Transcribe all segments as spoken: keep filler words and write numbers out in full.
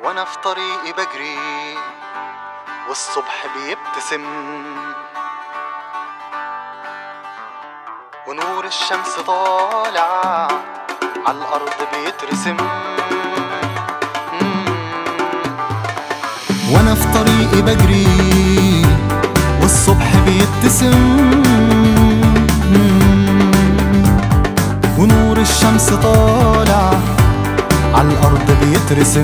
وانا في طريقي بجري والصبح بيبتسم ونور الشمس طالع عالأرض بيترسم. وانا في طريقي بجري والصبح بيبتسم ونور الشمس طالع عالأرض بيترسم.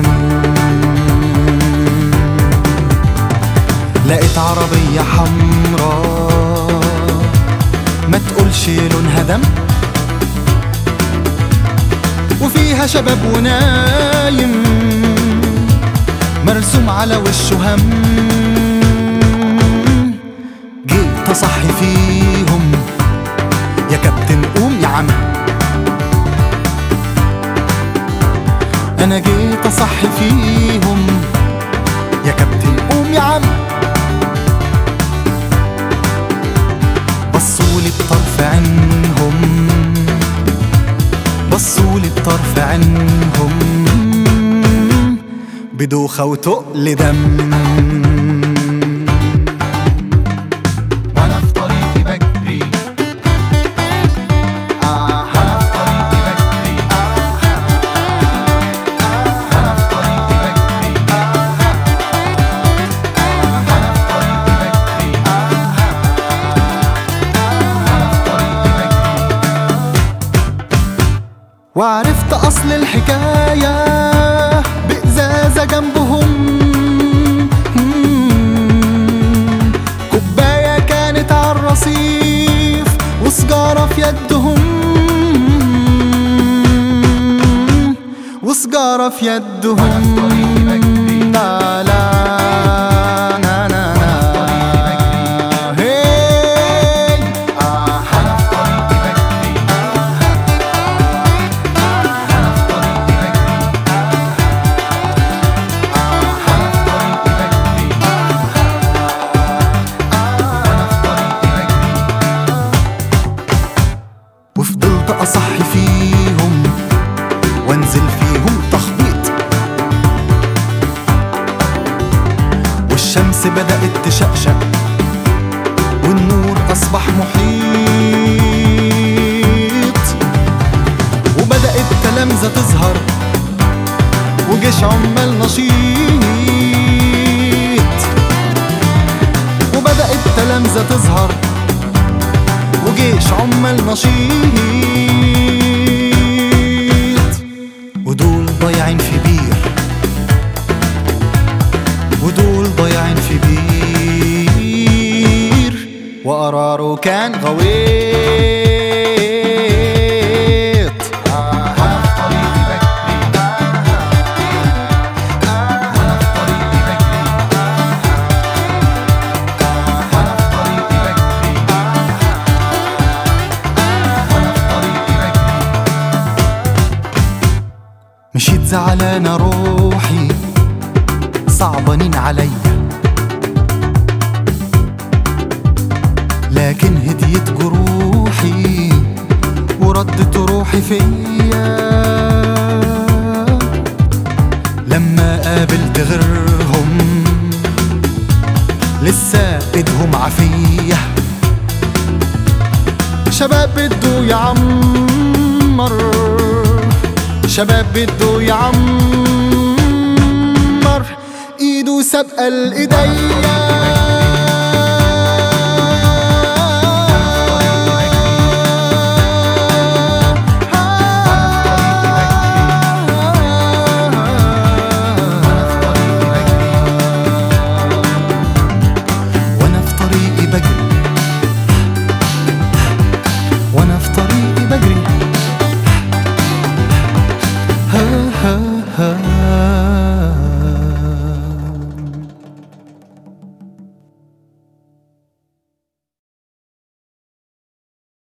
لقيت عربية حمرا ما تقولش لونها دم وفيها شباب ونايم مرسوم على وشه هم. جيت اصحي فيهم يا كابتن قوم يا عم، انا جيت اصحي فيهم يا كابتن قوم يا عم. بصولي بطرف عينهم بصولي بطرف عينهم بدوخة وتقل دم. وانا في طريقي بجري آه انا في طريقي بجري آه انا في طريقي بجري آه انا في طريقي بجري آه انا في طريقي بجري. وعرفت اصل الحكاية بإزازة جنبهم، كوباية كانت عالرصيف وسجارة في يدهم وسجارة في يدهم. لا لا نا نا نا هي آه أنا في طريقي بجري آه أنا في طريقي بجري وفضلت أصحي فيهم وانزل فيهم تخبيط والشمس بدأت تشقشق والنور أصبح محيط وبدأت تلامذة تظهر وجيش عمال نشيط وبدأت تلامذة تظهر وجيش عمال نشيط. ودول ضايعين في بير ودول ضايعين في بير وقراره كان غويط. أنا في طريقي بجري أنا في طريقي بجري أنا في طريقي بجري مشيت زعلانة روحي صعبانين عليا لكن هديت جروحي وردت روحي فيا لما قابلت غيرهم لسه ايدهم عافية. شباب بده يعمر شباب بده يعمر ايده سابقة الايديا.